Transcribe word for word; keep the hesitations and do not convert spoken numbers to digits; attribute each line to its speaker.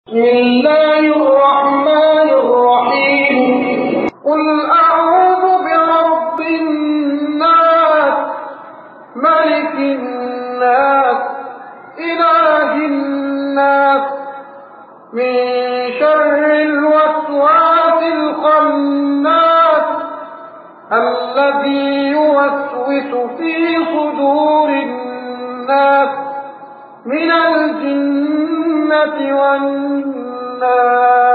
Speaker 1: بسم الله الرحمن الرحيم قل أعوذ برب الناس ملك الناس إله الناس من شر الوسواس الخناس الذي يوسوس في صدور الناس من الجنة والناس